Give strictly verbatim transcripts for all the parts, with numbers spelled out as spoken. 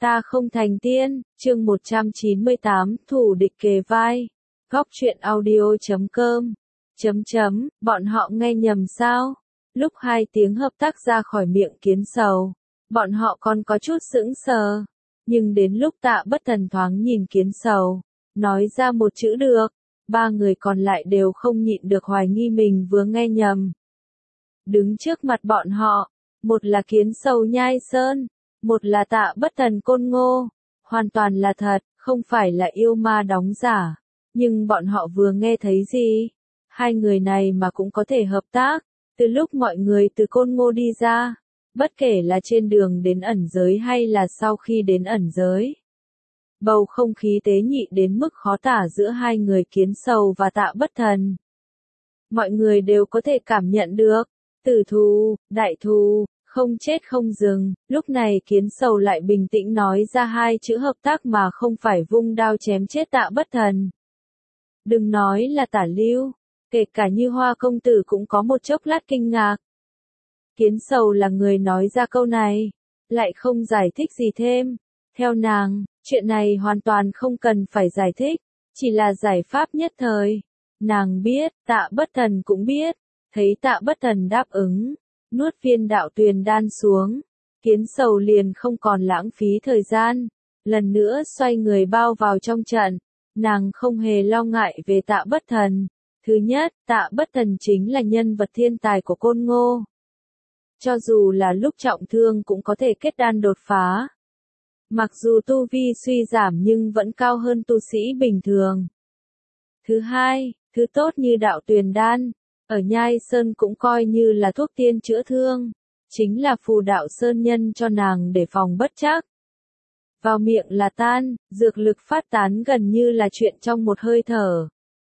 Ta không thành tiên, chương một trăm chín mươi tám, thủ địch kề vai. Góc truyện audio chấm com. Chấm chấm, bọn họ nghe nhầm sao? Lúc hai tiếng hợp tác ra khỏi miệng Kiến Sầu, bọn họ còn có chút sững sờ. Nhưng đến lúc Tạ Bất Thần thoáng nhìn Kiến Sầu, nói ra một chữ được, ba người còn lại đều không nhịn được hoài nghi mình vừa nghe nhầm. Đứng trước mặt bọn họ, một là Kiến Sầu nhai sơn, một là Tạ Bất Thần côn ngô, hoàn toàn là thật, không phải là yêu ma đóng giả. Nhưng bọn họ vừa nghe thấy gì? Hai người này mà cũng có thể hợp tác, từ lúc mọi người từ côn ngô đi ra, bất kể là trên đường đến ẩn giới hay là sau khi đến ẩn giới. Bầu không khí tế nhị đến mức khó tả giữa hai người Kiến Sầu và Tạ Bất Thần. Mọi người đều có thể cảm nhận được, tử thù, đại thù, không chết không dừng. Lúc này Kiến Sầu lại bình tĩnh nói ra hai chữ hợp tác mà không phải vung đao chém chết Tạ Bất Thần. Đừng nói là Tả Lưu, kể cả Như Hoa công tử cũng có một chốc lát kinh ngạc. Kiến Sầu là người nói ra câu này, lại không giải thích gì thêm. Theo nàng, chuyện này hoàn toàn không cần phải giải thích, chỉ là giải pháp nhất thời. Nàng biết, Tạ Bất Thần cũng biết, thấy Tạ Bất Thần đáp ứng, nuốt viên đạo tuyền đan xuống, Kiến Sầu liền không còn lãng phí thời gian, lần nữa xoay người bao vào trong trận. Nàng không hề lo ngại về Tạ Bất Thần. Thứ nhất, Tạ Bất Thần chính là nhân vật thiên tài của côn ngô. Cho dù là lúc trọng thương cũng có thể kết đan đột phá. Mặc dù tu vi suy giảm nhưng vẫn cao hơn tu sĩ bình thường. Thứ hai, thứ tốt như đạo tuyền đan, ở Nhai Sơn cũng coi như là thuốc tiên chữa thương. Chính là phù đạo sơn nhân cho nàng để phòng bất trắc. Vào miệng là tan, dược lực phát tán gần như là chuyện trong một hơi thở.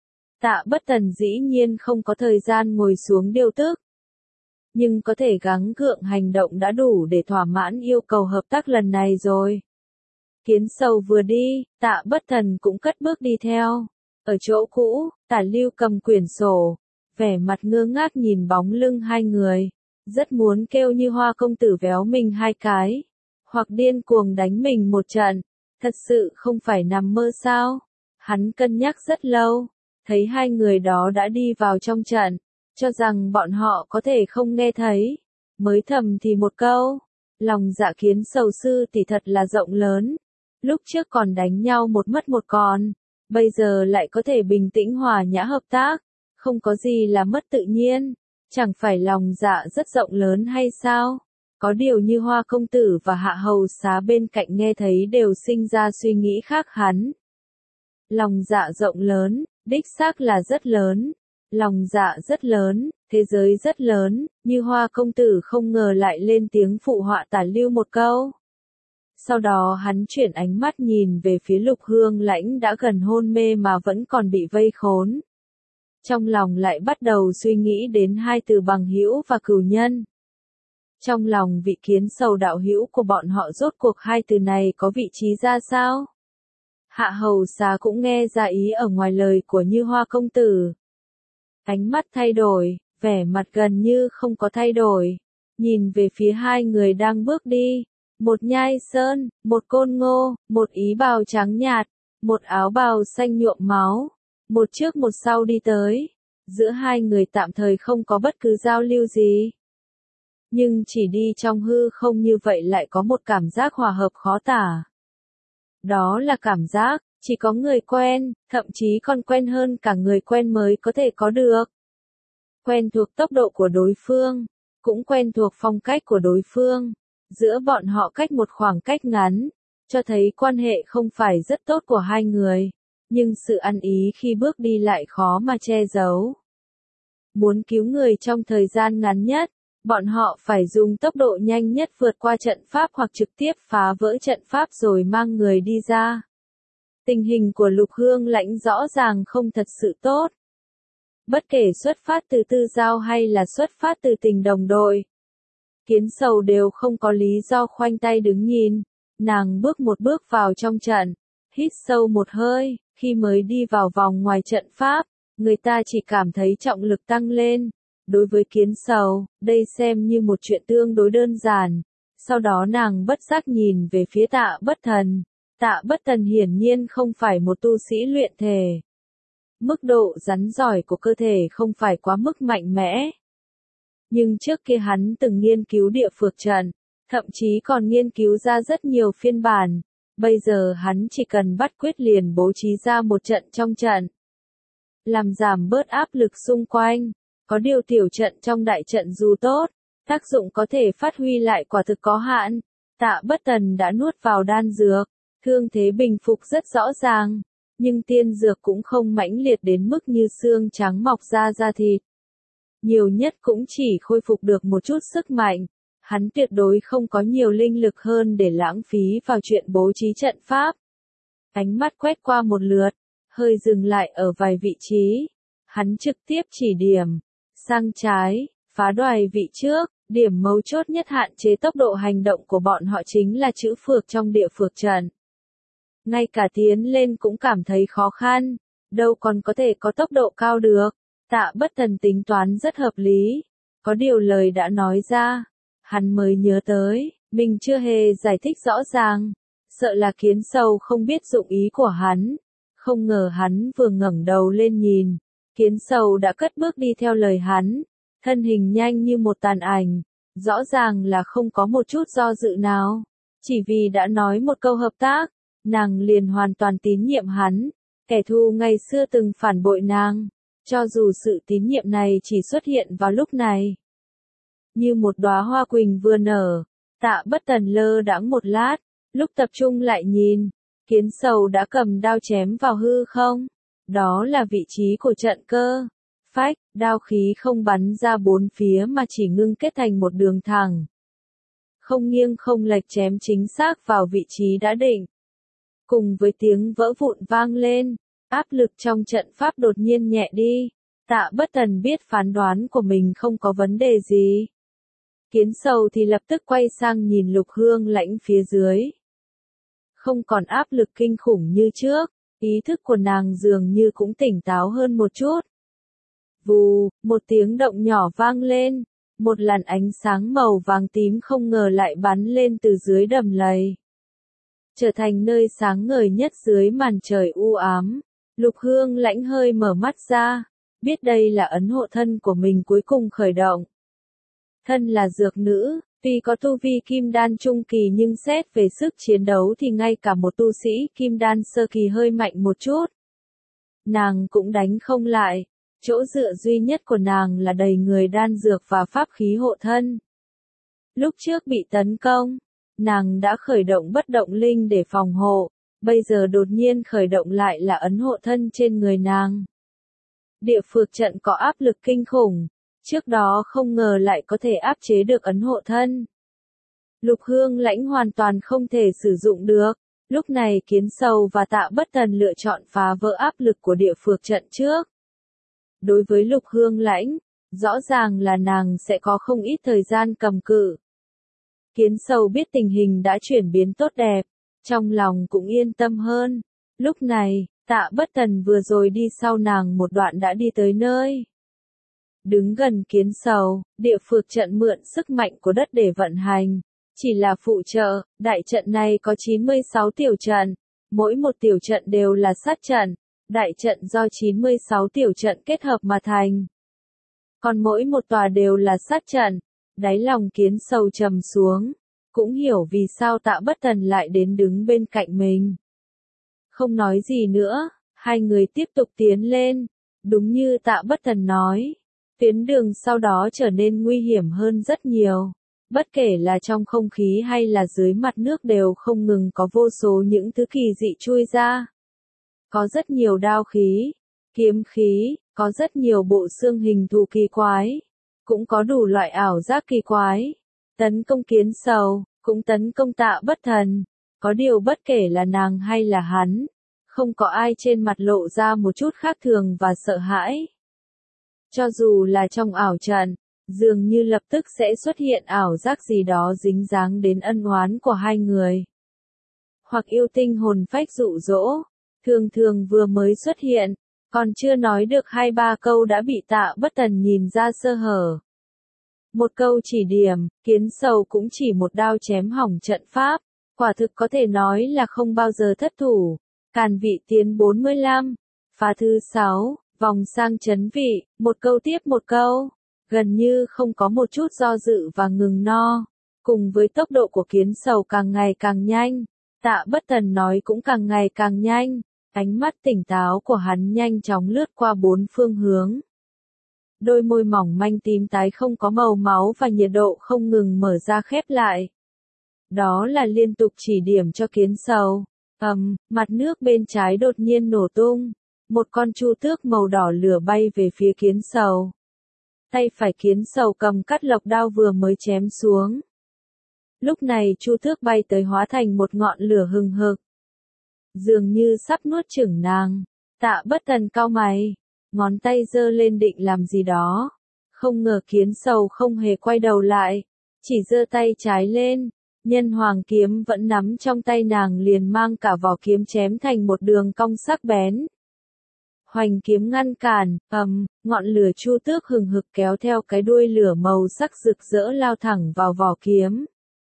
Tạ Bất Thần dĩ nhiên không có thời gian ngồi xuống điều tức. Nhưng có thể gắng gượng hành động đã đủ để thỏa mãn yêu cầu hợp tác lần này rồi. Kiến Sầu vừa đi, Tạ Bất Thần cũng cất bước đi theo. Ở chỗ cũ, Tả Lưu cầm quyển sổ, vẻ mặt ngơ ngác nhìn bóng lưng hai người. Rất muốn kêu Như Hoa công tử véo mình hai cái. Hoặc điên cuồng đánh mình một trận, thật sự không phải nằm mơ sao? Hắn cân nhắc rất lâu, thấy hai người đó đã đi vào trong trận, cho rằng bọn họ có thể không nghe thấy, mới thầm thì một câu, lòng dạ Kiến Sầu sư tỷ thật là rộng lớn, lúc trước còn đánh nhau một mất một còn, bây giờ lại có thể bình tĩnh hòa nhã hợp tác, không có gì là mất tự nhiên, chẳng phải lòng dạ rất rộng lớn hay sao? Có điều Như Hoa công tử và Hạ hầu xá bên cạnh nghe thấy đều sinh ra suy nghĩ khác hắn. Lòng dạ rộng lớn, đích xác là rất lớn. Lòng dạ rất lớn, thế giới rất lớn, Như Hoa công tử không ngờ lại lên tiếng phụ họa Tả Lưu một câu. Sau đó hắn chuyển ánh mắt nhìn về phía Lục Hương Lãnh đã gần hôn mê mà vẫn còn bị vây khốn. Trong lòng lại bắt đầu suy nghĩ đến hai từ bằng hữu và cửu nhân. Trong lòng vị Kiến Sầu đạo hữu của bọn họ rốt cuộc hai từ này có vị trí ra sao? Hạ hầu xá cũng nghe ra ý ở ngoài lời của Như Hoa công tử. Ánh mắt thay đổi, vẻ mặt gần như không có thay đổi. Nhìn về phía hai người đang bước đi. Một Nhai Sơn, một côn ngô, một ý bào trắng nhạt, một áo bào xanh nhuộm máu. Một trước một sau đi tới. Giữa hai người tạm thời không có bất cứ giao lưu gì. Nhưng chỉ đi trong hư không như vậy lại có một cảm giác hòa hợp khó tả. Đó là cảm giác, chỉ có người quen, thậm chí còn quen hơn cả người quen mới có thể có được. Quen thuộc tốc độ của đối phương, cũng quen thuộc phong cách của đối phương. Giữa bọn họ cách một khoảng cách ngắn, cho thấy quan hệ không phải rất tốt của hai người. Nhưng sự ăn ý khi bước đi lại khó mà che giấu. Muốn cứu người trong thời gian ngắn nhất. Bọn họ phải dùng tốc độ nhanh nhất vượt qua trận pháp hoặc trực tiếp phá vỡ trận pháp rồi mang người đi ra. Tình hình của Lục Hương Lãnh rõ ràng không thật sự tốt. Bất kể xuất phát từ tư giao hay là xuất phát từ tình đồng đội. Kiến Sầu đều không có lý do khoanh tay đứng nhìn. Nàng bước một bước vào trong trận, hít sâu một hơi, khi mới đi vào vòng ngoài trận pháp, người ta chỉ cảm thấy trọng lực tăng lên. Đối với Kiến Sầu, đây xem như một chuyện tương đối đơn giản. Sau đó nàng bất giác nhìn về phía Tạ Bất Thần. Tạ Bất Thần hiển nhiên không phải một tu sĩ luyện thể. Mức độ rắn giỏi của cơ thể không phải quá mức mạnh mẽ. Nhưng trước kia hắn từng nghiên cứu địa phược trận, thậm chí còn nghiên cứu ra rất nhiều phiên bản. Bây giờ hắn chỉ cần bắt quyết liền bố trí ra một trận trong trận. Làm giảm bớt áp lực xung quanh. Có điều tiểu trận trong đại trận dù tốt, tác dụng có thể phát huy lại quả thực có hạn. Tạ Bất Thần đã nuốt vào đan dược, thương thế bình phục rất rõ ràng, nhưng tiên dược cũng không mãnh liệt đến mức như xương trắng mọc ra da thịt. Nhiều nhất cũng chỉ khôi phục được một chút sức mạnh, hắn tuyệt đối không có nhiều linh lực hơn để lãng phí vào chuyện bố trí trận pháp. Ánh mắt quét qua một lượt, hơi dừng lại ở vài vị trí, hắn trực tiếp chỉ điểm, sang trái, phá đoài vị trước. Điểm mấu chốt nhất hạn chế tốc độ hành động của bọn họ chính là chữ phược trong địa phược trận. Ngay cả tiến lên cũng cảm thấy khó khăn, đâu còn có thể có tốc độ cao được. Tạ Bất Thần tính toán rất hợp lý, có điều lời đã nói ra, hắn mới nhớ tới, mình chưa hề giải thích rõ ràng, sợ là Kiến Sầu không biết dụng ý của hắn. Không ngờ hắn vừa ngẩng đầu lên nhìn, Kiến Sầu đã cất bước đi theo lời hắn. Thân hình nhanh như một tàn ảnh, rõ ràng là không có một chút do dự nào. Chỉ vì đã nói một câu hợp tác, nàng liền hoàn toàn tín nhiệm hắn. Kẻ thù ngày xưa từng phản bội nàng, cho dù sự tín nhiệm này chỉ xuất hiện vào lúc này. Như một đóa hoa quỳnh vừa nở, Tạ Bất Thần lơ đãng một lát, lúc tập trung lại nhìn, Kiến Sầu đã cầm đao chém vào hư không. Đó là vị trí của trận cơ. Phách, đao khí không bắn ra bốn phía mà chỉ ngưng kết thành một đường thẳng. Không nghiêng không lệch chém chính xác vào vị trí đã định. Cùng với tiếng vỡ vụn vang lên, áp lực trong trận pháp đột nhiên nhẹ đi. Tạ Bất Thần biết phán đoán của mình không có vấn đề gì. Kiến Sầu thì lập tức quay sang nhìn Lục Hương Lãnh phía dưới. Không còn áp lực kinh khủng như trước, ý thức của nàng dường như cũng tỉnh táo hơn một chút. Vù, một tiếng động nhỏ vang lên, một làn ánh sáng màu vàng tím không ngờ lại bắn lên từ dưới đầm lầy. Trở thành nơi sáng ngời nhất dưới màn trời u ám. Lục Hương Lãnh hơi mở mắt ra, biết đây là ấn hộ thân của mình cuối cùng khởi động. Thân là dược nữ, tuy có tu vi kim đan trung kỳ nhưng xét về sức chiến đấu thì ngay cả một tu sĩ kim đan sơ kỳ hơi mạnh một chút. Nàng cũng đánh không lại. Chỗ dựa duy nhất của nàng là đầy người đan dược và pháp khí hộ thân. Lúc trước bị tấn công, nàng đã khởi động bất động linh để phòng hộ, bây giờ đột nhiên khởi động lại là ấn hộ thân trên người nàng. Địa phược trận có áp lực kinh khủng, trước đó không ngờ lại có thể áp chế được ấn hộ thân. Lục Hương Lãnh hoàn toàn không thể sử dụng được, lúc này Kiến Sầu và Tạ Bất Thần lựa chọn phá vỡ áp lực của địa phược trận trước. Đối với Lục Hương Lãnh, rõ ràng là nàng sẽ có không ít thời gian cầm cự. Kiến Sầu biết tình hình đã chuyển biến tốt đẹp, trong lòng cũng yên tâm hơn. Lúc này, Tạ Bất Thần vừa rồi đi sau nàng một đoạn đã đi tới nơi. Đứng gần Kiến Sầu, địa phược trận mượn sức mạnh của đất để vận hành. Chỉ là phụ trợ, đại trận này có chín mươi sáu tiểu trận, mỗi một tiểu trận đều là sát trận. Đại trận do chín mươi sáu tiểu trận kết hợp mà thành. Còn mỗi một tòa đều là sát trận. Đáy lòng Kiến Sầu trầm xuống, cũng hiểu vì sao Tạ Bất Thần lại đến đứng bên cạnh mình. Không nói gì nữa, hai người tiếp tục tiến lên. Đúng như Tạ Bất Thần nói, tuyến đường sau đó trở nên nguy hiểm hơn rất nhiều. Bất kể là trong không khí hay là dưới mặt nước đều không ngừng có vô số những thứ kỳ dị chui ra. Có rất nhiều đao khí, kiếm khí, có rất nhiều bộ xương hình thù kỳ quái, cũng có đủ loại ảo giác kỳ quái. Tấn công Kiến Sầu, cũng tấn công Tạ Bất Thần, có điều bất kể là nàng hay là hắn, không có ai trên mặt lộ ra một chút khác thường và sợ hãi. Cho dù là trong ảo trận, dường như lập tức sẽ xuất hiện ảo giác gì đó dính dáng đến ân oán của hai người. Hoặc yêu tinh hồn phách dụ dỗ. Thường thường vừa mới xuất hiện, còn chưa nói được hai ba câu đã bị Tạ Bất Thần nhìn ra sơ hở. Một câu chỉ điểm, Kiến Sầu cũng chỉ một đao chém hỏng trận pháp, quả thực có thể nói là không bao giờ thất thủ. Càn vị tiến bốn mươi lăm, phá thứ sáu, vòng sang chấn vị, một câu tiếp một câu, gần như không có một chút do dự và ngừng no. Cùng với tốc độ của Kiến Sầu càng ngày càng nhanh, Tạ Bất Tần nói cũng càng ngày càng nhanh, ánh mắt tỉnh táo của hắn nhanh chóng lướt qua bốn phương hướng. Đôi môi mỏng manh tím tái không có màu máu và nhiệt độ không ngừng mở ra khép lại. Đó là liên tục chỉ điểm cho Kiến Sầu. Ầm, mặt nước bên trái đột nhiên nổ tung. Một con chu tước màu đỏ lửa bay về phía Kiến Sầu. Tay phải Kiến Sầu cầm cắt lộc đao vừa mới chém xuống. Lúc này chu tước bay tới hóa thành một ngọn lửa hừng hực. Dường như sắp nuốt chửng nàng. Tạ Bất Tần cau mày, ngón tay giơ lên định làm gì đó. Không ngờ Kiến Sầu không hề quay đầu lại, chỉ giơ tay trái lên. Nhân hoàng kiếm vẫn nắm trong tay nàng liền mang cả vỏ kiếm chém thành một đường cong sắc bén. Hoành kiếm ngăn cản, ầm, ngọn lửa chu tước hừng hực kéo theo cái đuôi lửa màu sắc rực rỡ lao thẳng vào vỏ kiếm.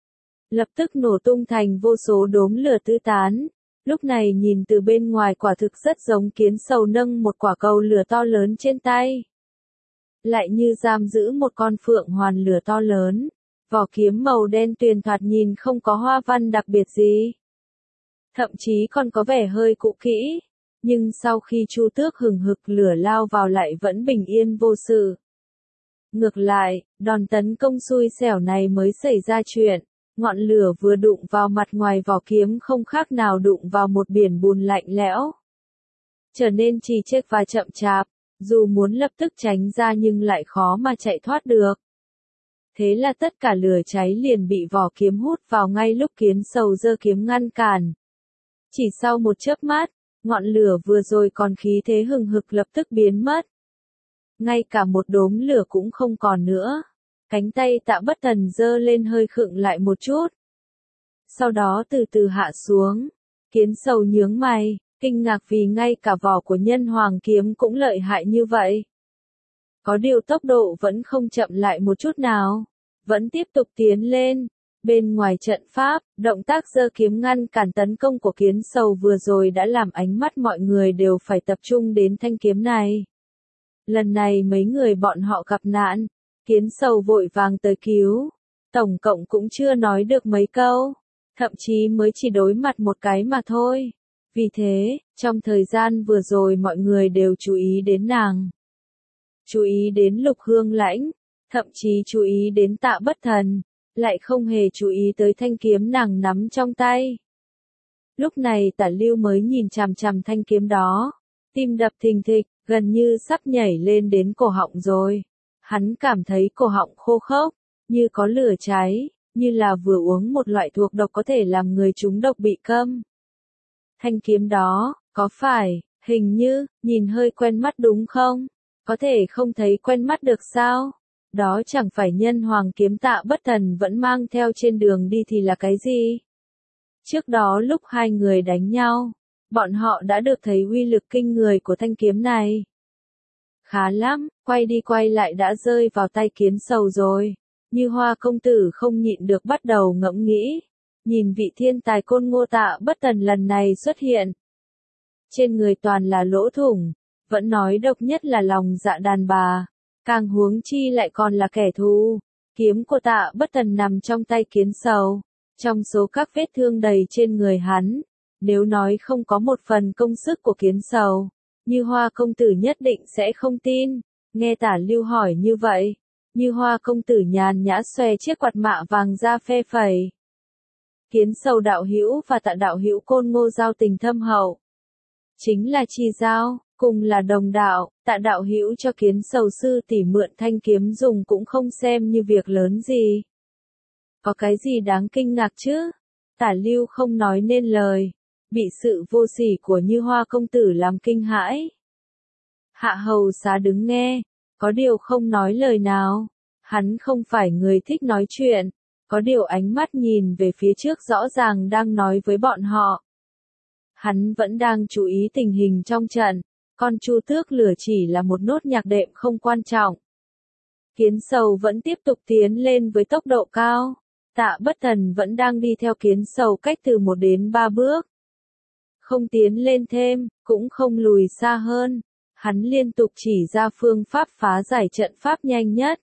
Lập tức nổ tung thành vô số đốm lửa tứ tán. Lúc này nhìn từ bên ngoài quả thực rất giống Kiến Sầu nâng một quả cầu lửa to lớn trên tay. Lại như giam giữ một con phượng hoàn lửa to lớn. Vỏ kiếm màu đen tuyền thoạt nhìn không có hoa văn đặc biệt gì. Thậm chí còn có vẻ hơi cũ kỹ. Nhưng sau khi chu tước hừng hực lửa lao vào lại vẫn bình yên vô sự. Ngược lại, đòn tấn công xui xẻo này mới xảy ra chuyện. Ngọn lửa vừa đụng vào mặt ngoài vỏ kiếm không khác nào đụng vào một biển bùn lạnh lẽo. Trở nên trì trệ và chậm chạp, dù muốn lập tức tránh ra nhưng lại khó mà chạy thoát được. Thế là tất cả lửa cháy liền bị vỏ kiếm hút vào ngay lúc Kiến Sầu giơ kiếm ngăn cản. Chỉ sau một chớp mắt, ngọn lửa vừa rồi còn khí thế hừng hực lập tức biến mất. Ngay cả một đốm lửa cũng không còn nữa. Cánh tay Tạ Bất Tần giơ lên hơi khựng lại một chút. Sau đó từ từ hạ xuống. Kiến Sầu nhướng mày, kinh ngạc vì ngay cả vỏ của nhân hoàng kiếm cũng lợi hại như vậy. Có điều tốc độ vẫn không chậm lại một chút nào. Vẫn tiếp tục tiến lên. Bên ngoài trận pháp, động tác giơ kiếm ngăn cản tấn công của Kiến Sầu vừa rồi đã làm ánh mắt mọi người đều phải tập trung đến thanh kiếm này. Lần này mấy người bọn họ gặp nạn. Kiến Sầu vội vàng tới cứu. Tổng cộng cũng chưa nói được mấy câu. Thậm chí mới chỉ đối mặt một cái mà thôi. Vì thế, trong thời gian vừa rồi mọi người đều chú ý đến nàng. Chú ý đến Lục Hương Lãnh. Thậm chí chú ý đến Tạ Bất Thần. Lại không hề chú ý tới thanh kiếm nàng nắm trong tay. Lúc này Tả Lưu mới nhìn chằm chằm thanh kiếm đó. Tim đập thình thịch, gần như sắp nhảy lên đến cổ họng rồi. Hắn cảm thấy cổ họng khô khốc, như có lửa cháy, như là vừa uống một loại thuốc độc có thể làm người trúng độc bị câm. Thanh kiếm đó, có phải, hình như, nhìn hơi quen mắt đúng không? Có thể không thấy quen mắt được sao? Đó chẳng phải nhân hoàng kiếm Tạ Bất Thần vẫn mang theo trên đường đi thì là cái gì? Trước đó lúc hai người đánh nhau, bọn họ đã được thấy uy lực kinh người của thanh kiếm này. Khá lắm, quay đi quay lại đã rơi vào tay Kiến Sầu rồi. Như Hoa công tử không nhịn được bắt đầu ngẫm nghĩ. Nhìn vị thiên tài côn ngô Tạ Bất Tần lần này xuất hiện. Trên người toàn là lỗ thủng, vẫn nói độc nhất là lòng dạ đàn bà. Càng huống chi lại còn là kẻ thù. Kiếm của Tạ Bất Tần nằm trong tay Kiến Sầu. Trong số các vết thương đầy trên người hắn, nếu nói không có một phần công sức của Kiến Sầu, Như Hoa công tử nhất định sẽ không tin. Nghe Tả Lưu hỏi như vậy, Như Hoa công tử nhàn nhã xòe chiếc quạt mạ vàng ra phe phẩy. Kiến Sầu đạo hữu và Tạ đạo hữu côn ngô giao tình thâm hậu. Chính là chi giao, cùng là đồng đạo, Tạ đạo hữu cho Kiến Sầu sư tỷ mượn thanh kiếm dùng cũng không xem như việc lớn gì. Có cái gì đáng kinh ngạc chứ? Tả Lưu không nói nên lời, bị sự vô sỉ của Như Hoa công tử làm kinh hãi. Hạ hầu xá đứng nghe, có điều không nói lời nào. Hắn không phải người thích nói chuyện, có điều ánh mắt nhìn về phía trước rõ ràng đang nói với bọn họ. Hắn vẫn đang chú ý tình hình trong trận, con chu tước lửa chỉ là một nốt nhạc đệm không quan trọng. Kiến sầu vẫn tiếp tục tiến lên với tốc độ cao. Tạ Bất Thần vẫn đang đi theo kiến sầu cách từ một đến ba bước. Không tiến lên thêm, cũng không lùi xa hơn. Hắn liên tục chỉ ra phương pháp phá giải trận pháp nhanh nhất.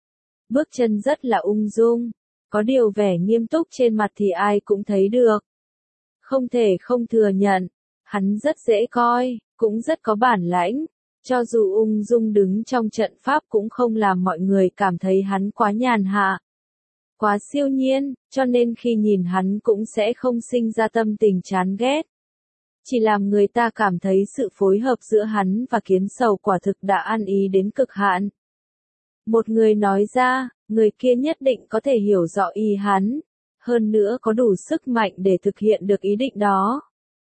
Bước chân rất là ung dung, có điều vẻ nghiêm túc trên mặt thì ai cũng thấy được. Không thể không thừa nhận, hắn rất dễ coi, cũng rất có bản lãnh. Cho dù ung dung đứng trong trận pháp cũng không làm mọi người cảm thấy hắn quá nhàn hạ, quá siêu nhiên, cho nên khi nhìn hắn cũng sẽ không sinh ra tâm tình chán ghét. Chỉ làm người ta cảm thấy sự phối hợp giữa hắn và kiến sầu quả thực đã ăn ý đến cực hạn. Một người nói ra, người kia nhất định có thể hiểu rõ ý hắn, hơn nữa có đủ sức mạnh để thực hiện được ý định đó.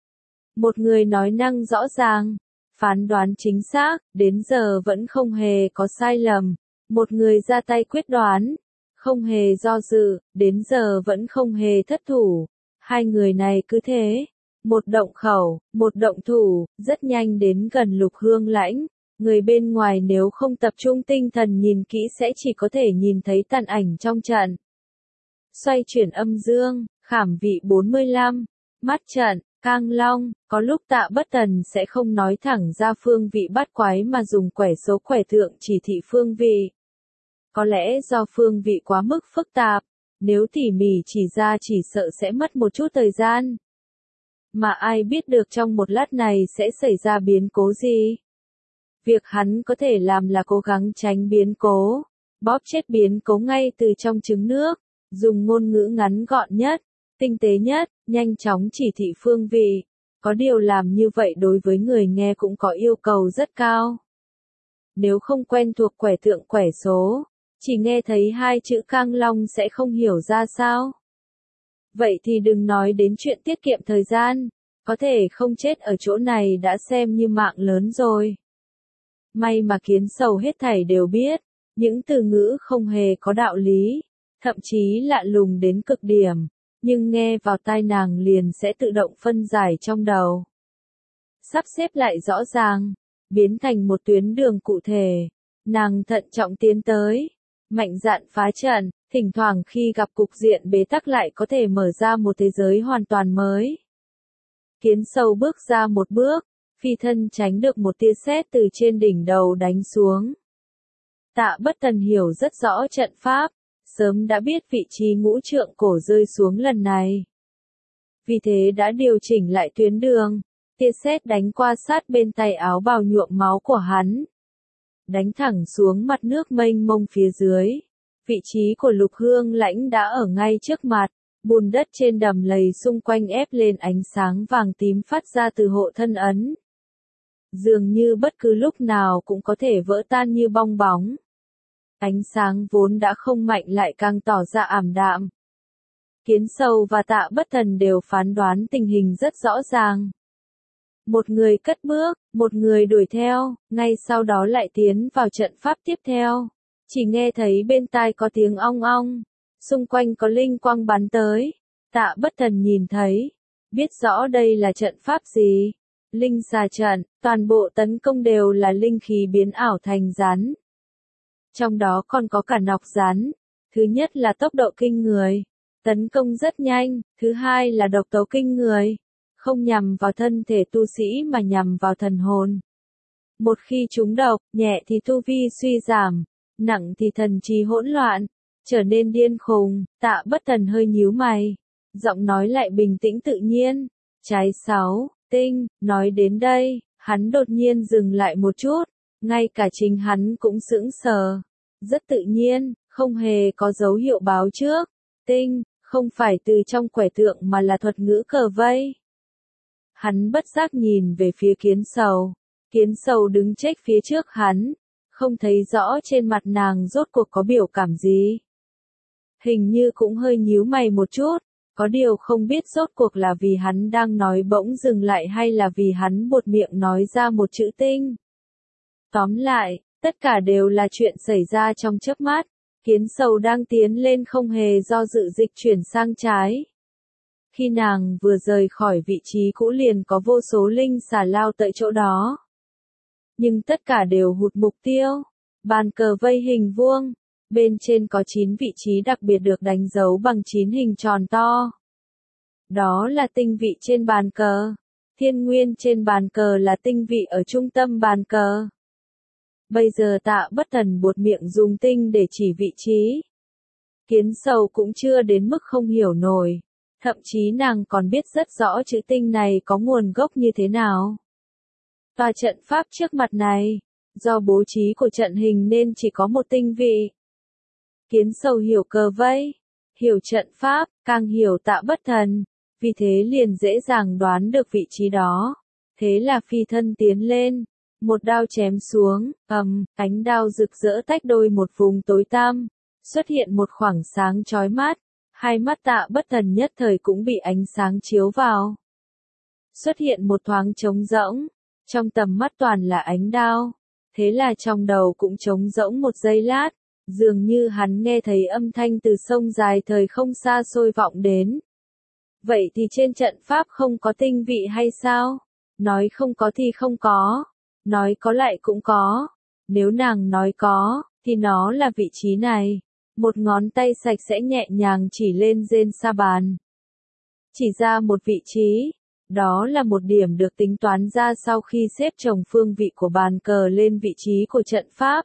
Một người nói năng rõ ràng, phán đoán chính xác, đến giờ vẫn không hề có sai lầm. Một người ra tay quyết đoán, không hề do dự, đến giờ vẫn không hề thất thủ. Hai người này cứ thế, một động khẩu, một động thủ, rất nhanh đến gần Lục Hương Lãnh. Người bên ngoài nếu không tập trung tinh thần nhìn kỹ sẽ chỉ có thể nhìn thấy tàn ảnh trong trận. Xoay chuyển âm dương, khảm vị bốn mươi lăm, mắt trận, Cang Long, có lúc Tạ Bất Thần sẽ không nói thẳng ra phương vị bắt quái mà dùng quẻ số quẻ thượng chỉ thị phương vị. Có lẽ do phương vị quá mức phức tạp, nếu tỉ mỉ chỉ ra chỉ sợ sẽ mất một chút thời gian. Mà ai biết được trong một lát này sẽ xảy ra biến cố gì? Việc hắn có thể làm là cố gắng tránh biến cố, bóp chết biến cố ngay từ trong trứng nước, dùng ngôn ngữ ngắn gọn nhất, tinh tế nhất, nhanh chóng chỉ thị phương vị. Có điều làm như vậy đối với người nghe cũng có yêu cầu rất cao. Nếu không quen thuộc quẻ tượng quẻ số, chỉ nghe thấy hai chữ Cang Long sẽ không hiểu ra sao. Vậy thì đừng nói đến chuyện tiết kiệm thời gian, có thể không chết ở chỗ này đã xem như mạng lớn rồi. May mà kiến sầu hết thảy đều biết, những từ ngữ không hề có đạo lý, thậm chí lạ lùng đến cực điểm, nhưng nghe vào tai nàng liền sẽ tự động phân giải trong đầu. Sắp xếp lại rõ ràng, biến thành một tuyến đường cụ thể, nàng thận trọng tiến tới, mạnh dạn phá trận, thỉnh thoảng khi gặp cục diện bế tắc lại có thể mở ra một thế giới hoàn toàn mới. Kiến sầu bước ra một bước, phi thân tránh được một tia sét từ trên đỉnh đầu đánh xuống. Tạ Bất Thần hiểu rất rõ trận pháp, sớm đã biết vị trí ngũ trượng cổ rơi xuống lần này. Vì thế đã điều chỉnh lại tuyến đường, tia sét đánh qua sát bên tay áo bào nhuộm máu của hắn. Đánh thẳng xuống mặt nước mênh mông phía dưới. Vị trí của Lục Hương Lãnh đã ở ngay trước mặt, bùn đất trên đầm lầy xung quanh ép lên ánh sáng vàng tím phát ra từ hộ thân ấn. Dường như bất cứ lúc nào cũng có thể vỡ tan như bong bóng. Ánh sáng vốn đã không mạnh lại càng tỏ ra ảm đạm. Kiến sầu và Tạ Bất Thần đều phán đoán tình hình rất rõ ràng. Một người cất bước, một người đuổi theo, ngay sau đó lại tiến vào trận pháp tiếp theo. Chỉ nghe thấy bên tai có tiếng ong ong, xung quanh có linh quang bắn tới. Tạ Bất Thần nhìn thấy, biết rõ đây là trận pháp gì. Linh xà trận, toàn bộ tấn công đều là linh khí biến ảo thành rắn. Trong đó còn có cả nọc rắn. Thứ nhất là tốc độ kinh người, tấn công rất nhanh. Thứ hai là độc tố kinh người, không nhằm vào thân thể tu sĩ mà nhằm vào thần hồn. Một khi trúng độc, nhẹ thì tu vi suy giảm, nặng thì thần trí hỗn loạn, trở nên điên khùng. Tạ Bất Thần hơi nhíu mày, giọng nói lại bình tĩnh tự nhiên. Trái sáu, tinh, nói đến đây, hắn đột nhiên dừng lại một chút, ngay cả chính hắn cũng sững sờ. Rất tự nhiên, không hề có dấu hiệu báo trước. Tinh, không phải từ trong quẻ tượng mà là thuật ngữ cờ vây. Hắn bất giác nhìn về phía kiến sầu. Kiến sầu đứng chếch phía trước hắn, không thấy rõ trên mặt nàng rốt cuộc có biểu cảm gì. Hình như cũng hơi nhíu mày một chút, có điều không biết rốt cuộc là vì hắn đang nói bỗng dừng lại hay là vì hắn buột miệng nói ra một chữ tinh. Tóm lại, tất cả đều là chuyện xảy ra trong chớp mắt. Kiến sầu đang tiến lên không hề do dự dịch chuyển sang trái. Khi nàng vừa rời khỏi vị trí cũ liền có vô số linh xà lao tới chỗ đó. Nhưng tất cả đều hụt mục tiêu. Bàn cờ vây hình vuông, bên trên có chín vị trí đặc biệt được đánh dấu bằng chín hình tròn to. Đó là tinh vị trên bàn cờ. Thiên nguyên trên bàn cờ là tinh vị ở trung tâm bàn cờ. Bây giờ Tạ Bất Thần buột miệng dùng tinh để chỉ vị trí. Kiến Sầu cũng chưa đến mức không hiểu nổi. Thậm chí nàng còn biết rất rõ chữ tinh này có nguồn gốc như thế nào. Tòa trận pháp trước mặt này, do bố trí của trận hình nên chỉ có một tinh vị. Kiến Sầu hiểu cờ vây, hiểu trận pháp, càng hiểu Tạ Bất Thần, vì thế liền dễ dàng đoán được vị trí đó. Thế là phi thân tiến lên, một đao chém xuống, ầm, ánh đao rực rỡ tách đôi một vùng tối tăm, xuất hiện một khoảng sáng chói mắt, hai mắt Tạ Bất Thần nhất thời cũng bị ánh sáng chiếu vào. Xuất hiện một thoáng trống rỗng, trong tầm mắt toàn là ánh đao, thế là trong đầu cũng trống rỗng một giây lát, dường như hắn nghe thấy âm thanh từ sông dài thời không xa xôi vọng đến. Vậy thì trên trận pháp không có tinh vị hay sao? Nói không có thì không có, nói có lại cũng có. Nếu nàng nói có, thì nó là vị trí này. Một ngón tay sạch sẽ nhẹ nhàng chỉ lên trên sa bàn. Chỉ ra một vị trí, đó là một điểm được tính toán ra sau khi xếp chồng phương vị của bàn cờ lên vị trí của trận pháp.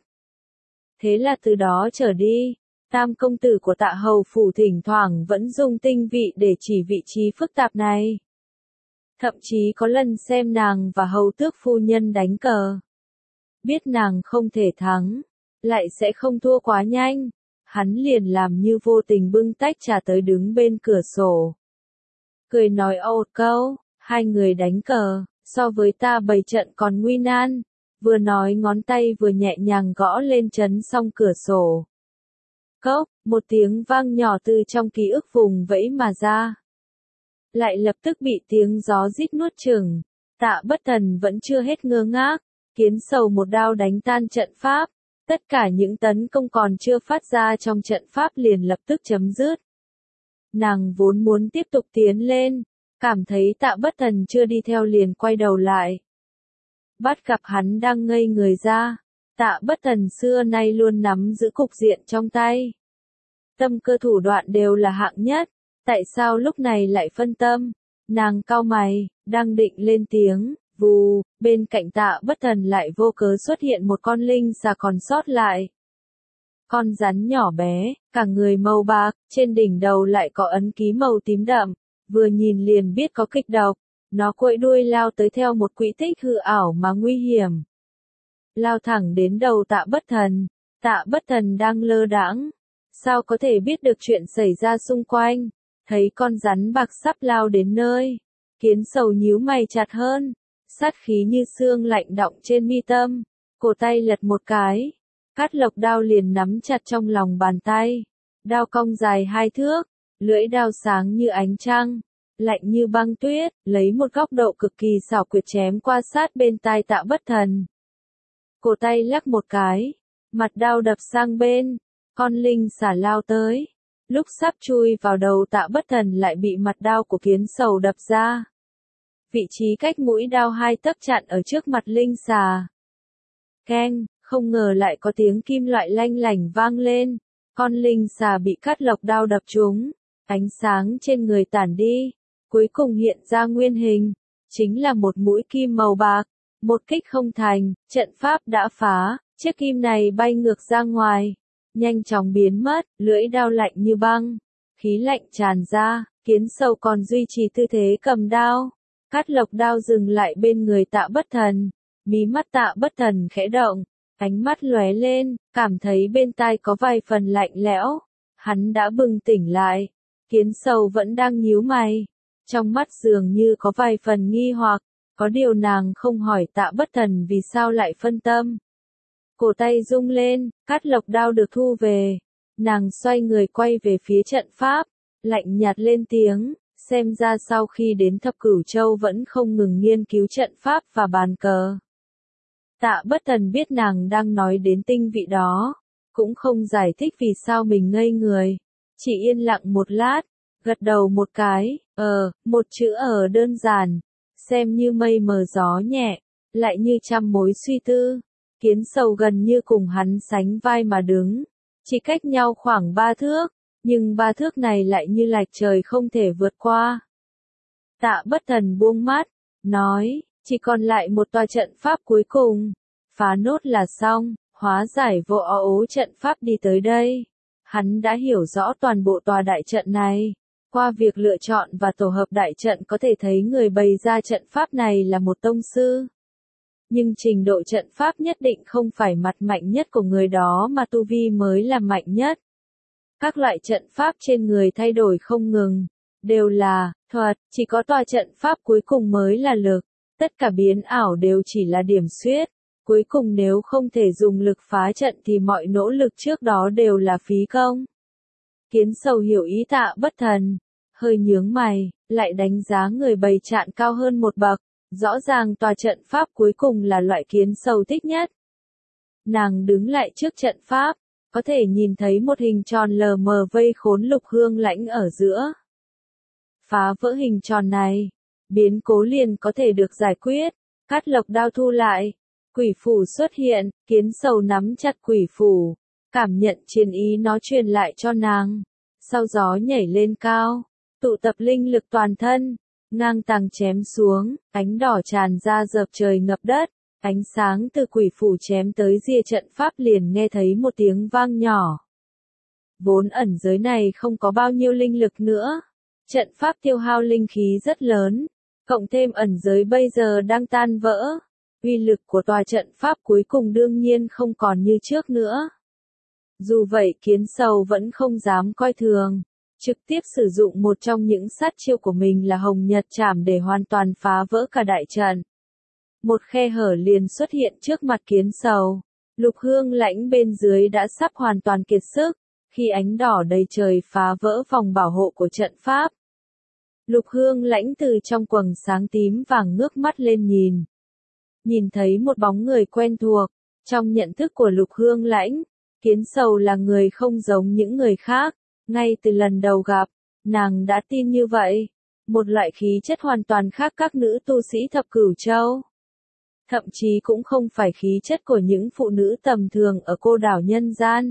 Thế là từ đó trở đi, tam công tử của Tạ Hầu Phủ thỉnh thoảng vẫn dùng tinh vị để chỉ vị trí phức tạp này. Thậm chí có lần xem nàng và hầu tước phu nhân đánh cờ. Biết nàng không thể thắng, lại sẽ không thua quá nhanh, hắn liền làm như vô tình bưng tách trà tới đứng bên cửa sổ. Cười nói ồ câu, hai người đánh cờ, so với ta bày trận còn nguy nan, vừa nói ngón tay vừa nhẹ nhàng gõ lên chấn song cửa sổ. Cốc, một tiếng vang nhỏ từ trong ký ức vùng vẫy mà ra. Lại lập tức bị tiếng gió rít nuốt chửng. Tạ Bất Thần vẫn chưa hết ngơ ngác, Kiến Sầu một đao đánh tan trận pháp, tất cả những tấn công còn chưa phát ra trong trận pháp liền lập tức chấm dứt. Nàng vốn muốn tiếp tục tiến lên, cảm thấy Tạ Bất Thần chưa đi theo liền quay đầu lại. Bắt gặp hắn đang ngây người ra, Tạ Bất Thần xưa nay luôn nắm giữ cục diện trong tay. Tâm cơ thủ đoạn đều là hạng nhất, tại sao lúc này lại phân tâm? Nàng cau mày, đang định lên tiếng, vù, bên cạnh Tạ Bất Thần lại vô cớ xuất hiện một con linh xà còn sót lại. Con rắn nhỏ bé, cả người màu bạc, trên đỉnh đầu lại có ấn ký màu tím đậm, vừa nhìn liền biết có kịch độc. Nó quẫy đuôi lao tới theo một quỹ tích hư ảo mà nguy hiểm. Lao thẳng đến đầu Tạ Bất Thần. Tạ Bất Thần đang lơ đãng, sao có thể biết được chuyện xảy ra xung quanh? Thấy con rắn bạc sắp lao đến nơi, Kiến Sầu nhíu mày chặt hơn, sát khí như xương lạnh đọng trên mi tâm, cổ tay lật một cái, Cát Lộc đao liền nắm chặt trong lòng bàn tay. Đao cong dài hai thước, lưỡi đao sáng như ánh trăng, lạnh như băng tuyết, lấy một góc độ cực kỳ xảo quyệt chém qua sát bên tai Tạ Bất Thần. Cổ tay lắc một cái, mặt đao đập sang bên, con linh xả lao tới. Lúc sắp chui vào đầu Tạ Bất Thần lại bị mặt đao của Kiến Sầu đập ra. Vị trí cách mũi đao hai tấc chặn ở trước mặt linh xà. Keng, không ngờ lại có tiếng kim loại lanh lảnh vang lên. Con linh xà bị Cát Lộc đao đập trúng, ánh sáng trên người tản đi, cuối cùng hiện ra nguyên hình, chính là một mũi kim màu bạc. Một kích không thành, trận pháp đã phá, chiếc kim này bay ngược ra ngoài, nhanh chóng biến mất, lưỡi đao lạnh như băng, khí lạnh tràn ra, Kiến Sầu còn duy trì tư thế cầm đao. Cát Lộc đao dừng lại bên người Tạ Bất Thần, mí mắt Tạ Bất Thần khẽ động, ánh mắt lóe lên, cảm thấy bên tai có vài phần lạnh lẽo. Hắn đã bừng tỉnh lại, Kiến Sầu vẫn đang nhíu mày, trong mắt dường như có vài phần nghi hoặc, có điều nàng không hỏi Tạ Bất Thần vì sao lại phân tâm. Cổ tay rung lên, Cát Lộc đao được thu về, nàng xoay người quay về phía trận pháp, lạnh nhạt lên tiếng, xem ra sau khi đến Thập Cửu Châu vẫn không ngừng nghiên cứu trận pháp và bàn cờ. Tạ Bất Thần biết nàng đang nói đến tinh vị đó, cũng không giải thích vì sao mình ngây người, chỉ yên lặng một lát, gật đầu một cái, ờ, một chữ ở đơn giản, xem như mây mờ gió nhẹ, lại như trăm mối suy tư. Kiến Sầu gần như cùng hắn sánh vai mà đứng, chỉ cách nhau khoảng ba thước, nhưng ba thước này lại như lạch trời không thể vượt qua. Tạ Bất Thần buông mắt, nói, chỉ còn lại một tòa trận pháp cuối cùng, phá nốt là xong, hóa giải vô ố trận pháp đi tới đây. Hắn đã hiểu rõ toàn bộ tòa đại trận này. Qua việc lựa chọn và tổ hợp đại trận có thể thấy người bày ra trận pháp này là một tông sư. Nhưng trình độ trận pháp nhất định không phải mặt mạnh nhất của người đó mà tu vi mới là mạnh nhất. Các loại trận pháp trên người thay đổi không ngừng, đều là thuật, chỉ có tòa trận pháp cuối cùng mới là lực. Tất cả biến ảo đều chỉ là điểm xuyết. Cuối cùng nếu không thể dùng lực phá trận thì mọi nỗ lực trước đó đều là phí công. Kiến Sầu hiểu ý Tạ Bất Thần, hơi nhướng mày, lại đánh giá người bày trận cao hơn một bậc. Rõ ràng tòa trận pháp cuối cùng là loại Kiến Sầu thích nhất. Nàng đứng lại trước trận pháp, có thể nhìn thấy một hình tròn lờ mờ vây khốn Lục Hương Lãnh ở giữa. Phá vỡ hình tròn này, biến cố liền có thể được giải quyết. Cát Lộc đao thu lại, quỷ phủ xuất hiện, Kiến Sầu nắm chặt quỷ phủ, cảm nhận chiến ý nó truyền lại cho nàng. Sau gió nhảy lên cao, tụ tập linh lực toàn thân, ngang tàng chém xuống, ánh đỏ tràn ra dợp trời ngập đất, ánh sáng từ quỷ phủ chém tới rìa trận pháp liền nghe thấy một tiếng vang nhỏ. Vốn ẩn giới này không có bao nhiêu linh lực nữa, trận pháp tiêu hao linh khí rất lớn, cộng thêm ẩn giới bây giờ đang tan vỡ, uy lực của tòa trận pháp cuối cùng đương nhiên không còn như trước nữa. Dù vậy Kiến Sầu vẫn không dám coi thường, trực tiếp sử dụng một trong những sát chiêu của mình là Hồng Nhật Trảm để hoàn toàn phá vỡ cả đại trận. Một khe hở liền xuất hiện trước mặt Kiến Sầu, Lục Hương Lãnh bên dưới đã sắp hoàn toàn kiệt sức, khi ánh đỏ đầy trời phá vỡ vòng bảo hộ của trận pháp. Lục Hương Lãnh từ trong quầng sáng tím vàng ngước mắt lên nhìn. Nhìn thấy một bóng người quen thuộc, trong nhận thức của Lục Hương Lãnh, Kiến Sầu là người không giống những người khác, ngay từ lần đầu gặp, nàng đã tin như vậy, một loại khí chất hoàn toàn khác các nữ tu sĩ thập cửu châu. Thậm chí cũng không phải khí chất của những phụ nữ tầm thường ở cô đảo nhân gian.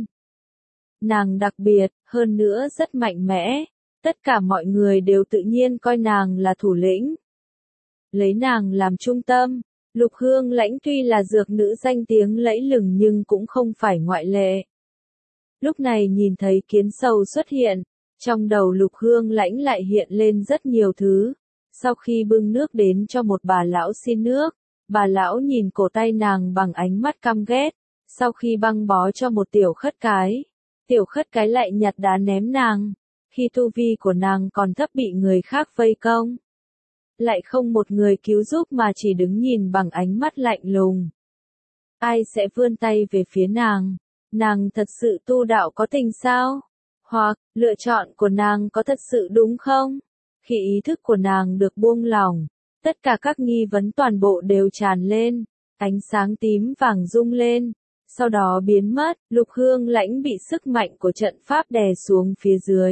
Nàng đặc biệt, hơn nữa rất mạnh mẽ, tất cả mọi người đều tự nhiên coi nàng là thủ lĩnh. Lấy nàng làm trung tâm, Lục Hương Lãnh tuy là dược nữ danh tiếng lẫy lừng nhưng cũng không phải ngoại lệ. Lúc này nhìn thấy Kiến Sầu xuất hiện, trong đầu Lục Hương Lãnh lại hiện lên rất nhiều thứ. Sau khi bưng nước đến cho một bà lão xin nước, bà lão nhìn cổ tay nàng bằng ánh mắt căm ghét. Sau khi băng bó cho một tiểu khất cái, tiểu khất cái lại nhặt đá ném nàng. Khi tu vi của nàng còn thấp bị người khác vây công, lại không một người cứu giúp mà chỉ đứng nhìn bằng ánh mắt lạnh lùng. Ai sẽ vươn tay về phía nàng? Nàng thật sự tu đạo có tình sao? Hoặc, lựa chọn của nàng có thật sự đúng không? Khi ý thức của nàng được buông lỏng, tất cả các nghi vấn toàn bộ đều tràn lên, ánh sáng tím vàng rung lên, sau đó biến mất, Lục Hương Lãnh bị sức mạnh của trận pháp đè xuống phía dưới.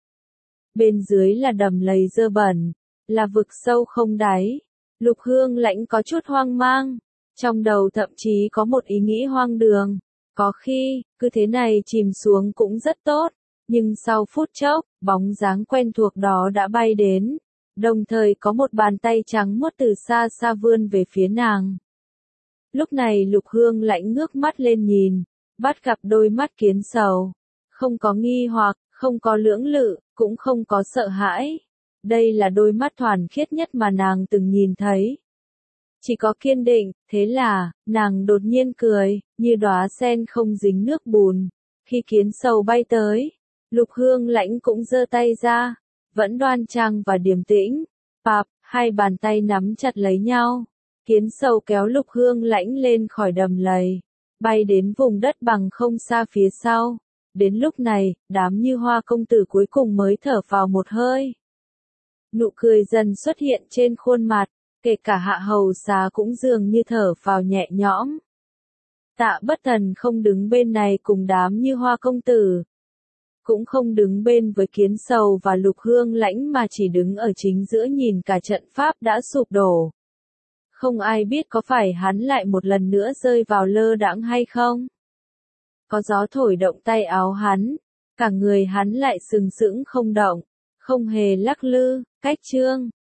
Bên dưới là đầm lầy dơ bẩn, là vực sâu không đáy. Lục Hương Lãnh có chút hoang mang, trong đầu thậm chí có một ý nghĩ hoang đường. Có khi, cứ thế này chìm xuống cũng rất tốt, nhưng sau phút chốc, bóng dáng quen thuộc đó đã bay đến, đồng thời có một bàn tay trắng muốt từ xa xa vươn về phía nàng. Lúc này Lục Hương Lãnh ngước mắt lên nhìn, bắt gặp đôi mắt Kiến Sầu, không có nghi hoặc, không có lưỡng lự, cũng không có sợ hãi. Đây là đôi mắt thuần khiết nhất mà nàng từng nhìn thấy. Chỉ có kiên định, thế là, nàng đột nhiên cười, như đóa sen không dính nước bùn. Khi Kiến Sầu bay tới, Lục Hương Lãnh cũng giơ tay ra, vẫn đoan trang và điềm tĩnh. Pạp, hai bàn tay nắm chặt lấy nhau. Kiến Sầu kéo Lục Hương Lãnh lên khỏi đầm lầy, bay đến vùng đất bằng không xa phía sau. Đến lúc này, đám Như Hoa công tử cuối cùng mới thở vào một hơi. Nụ cười dần xuất hiện trên khuôn mặt, kể cả Hạ Hầu Xá cũng dường như thở vào nhẹ nhõm. Tạ Bất Thần không đứng bên này cùng đám Như Hoa công tử, cũng không đứng bên với Kiến Sầu và Lục Hương Lãnh mà chỉ đứng ở chính giữa nhìn cả trận pháp đã sụp đổ. Không ai biết có phải hắn lại một lần nữa rơi vào lơ đãng hay không. Có gió thổi động tay áo hắn, cả người hắn lại sừng sững không động, không hề lắc lư. Cách chương